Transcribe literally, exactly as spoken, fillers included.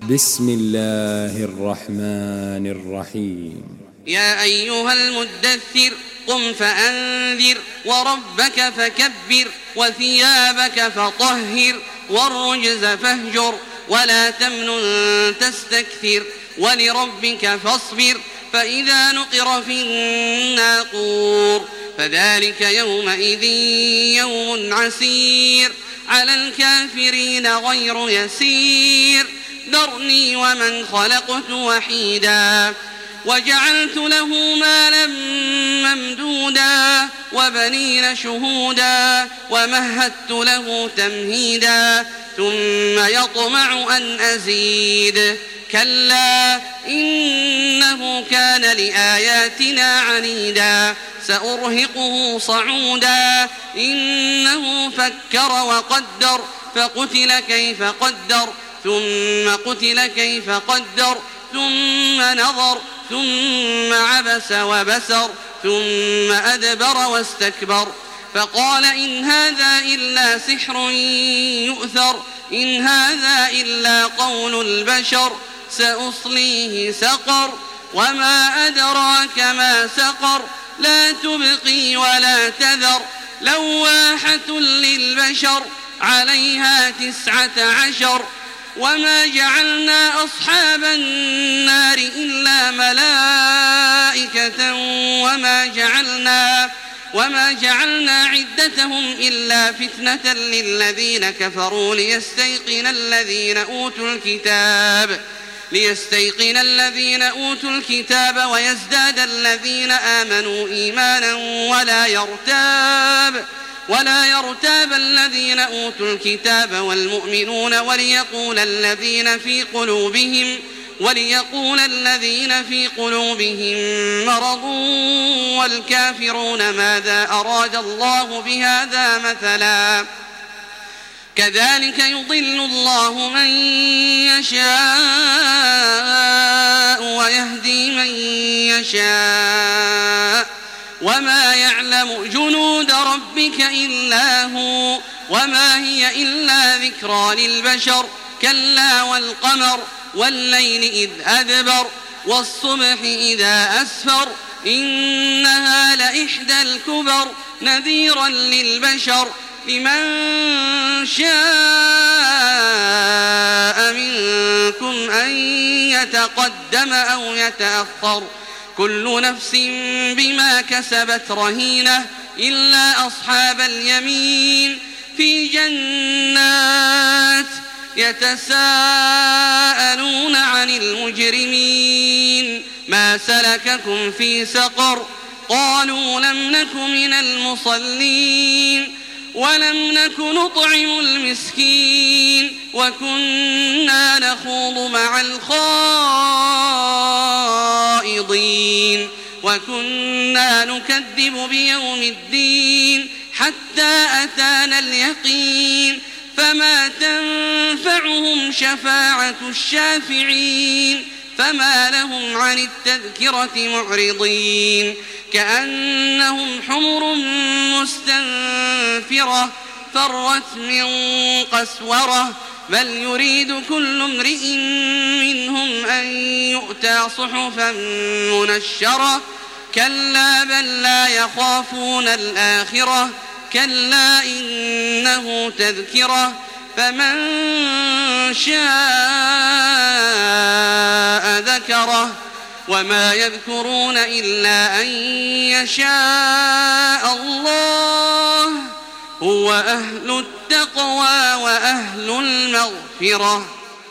بسم الله الرحمن الرحيم يا أيها المدثر قم فأنذر وربك فكبر وثيابك فطهر والرجز فاهجر ولا تمنن تستكثر ولربك فاصبر فإذا نقر في الناقور فذلك يومئذ يوم عسير على الكافرين غير يسير ذرني ومن خلقت وحيدا وجعلت له مالا ممدودا وبنين شهودا ومهدت له تمهيدا ثم يطمع أن أزيد كلا إنه كان لآياتنا عنيدا سأرهقه صعودا إنه فكر وقدر فقتل كيف قدر ثم قتل كيف قدر ثم نظر ثم عبس وبسر ثم أدبر واستكبر فقال إن هذا إلا سحر يؤثر إن هذا إلا قول البشر سأصليه سقر وما أدراك ما سقر لا تبقي ولا تذر لواحة للبشر عليها تسعة عشر وما جعلنا أصحاب النار إلا ملائكة وما جعلنا وما جعلنا عدتهم إلا فتنة للذين كفروا ليستيقن الذين أوتوا الكتاب ليستيقن الذين أوتوا الكتاب ويزداد الذين آمنوا إيمانا ولا يرتاب ولا يرتاب الذين أوتوا الكتاب والمؤمنون وليقول الذين في قلوبهم وليقول الذين في قلوبهم مرض والكافرون ماذا أراد الله بهذا مثلا كذلك يضل الله من يشاء ويهدي من يشاء وما يعلم جنود ربك إلا هو وما هي إلا ذكرى للبشر كلا والقمر والليل إذ أدبر والصبح إذا أسفر إنها لإحدى الكبر نذيرا للبشر لمن شاء منكم أن يتقدم أو يتأخر كل نفس بما كسبت رهينة إلا أصحاب اليمين في جنات يتساءلون عن المجرمين ما سلككم في سقر قالوا لم نك من المصلين ولم نك نطعم المسكين وكنا نخوض مع الخائضين وكنا نكذب بيوم الدين حتى أتانا اليقين فما تنفعهم شفاعة الشافعين فما لهم عن التذكرة معرضين كأنهم حمر مستنفرة فرت من قسورة بل يريد كل امرئ منهم أن يؤتى صحفا منشرة كلا بل لا يخافون الآخرة كلا إنه تذكرة فمن شاء ذكره وما يذكرون إلا أن يشاء الله هو أهل التقوى وأهل المغفرة.